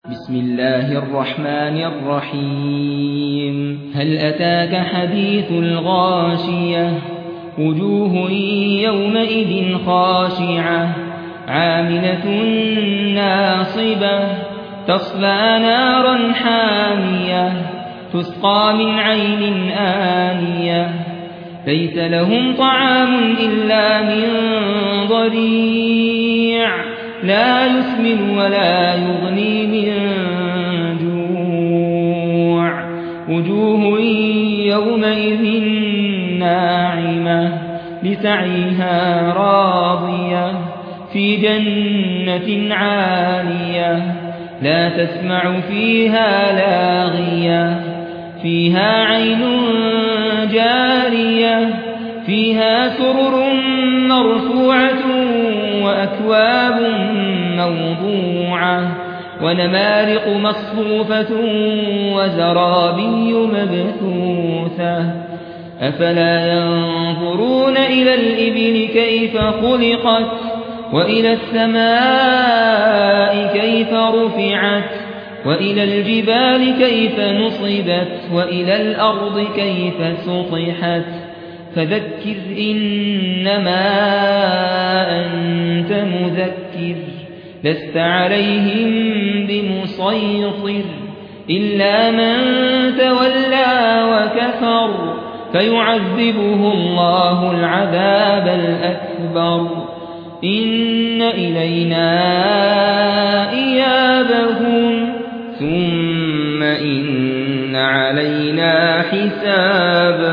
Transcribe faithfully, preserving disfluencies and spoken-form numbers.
بسم الله الرحمن الرحيم هل أتاك حديث الغاشية وجوه يومئذ خاشعة عاملة ناصبة تصلى نارا حامية تسقى من عين آنية ليس لهم طعام إلا من ضريع لا يسمن ولا يغني من جوع وجوه يومئذ ناعمة لسعيها راضية في جنة عالية لا تسمع فيها لاغية فيها عين جارية فيها سرر مرفوعة وأكواب موضوعة ونمارق مصفوفة وزرابي مبثوثة أفلا ينظرون إلى الإبل كيف خلقت وإلى السماء كيف رفعت وإلى الجبال كيف نصبت وإلى الأرض كيف سطحت فذكر إنما أنت مذكر لست عليهم بمسيطر إلا من تولى وكفر فيعذبه الله العذاب الأكبر إن إلينا إيابهم ثم إن علينا حسابهم.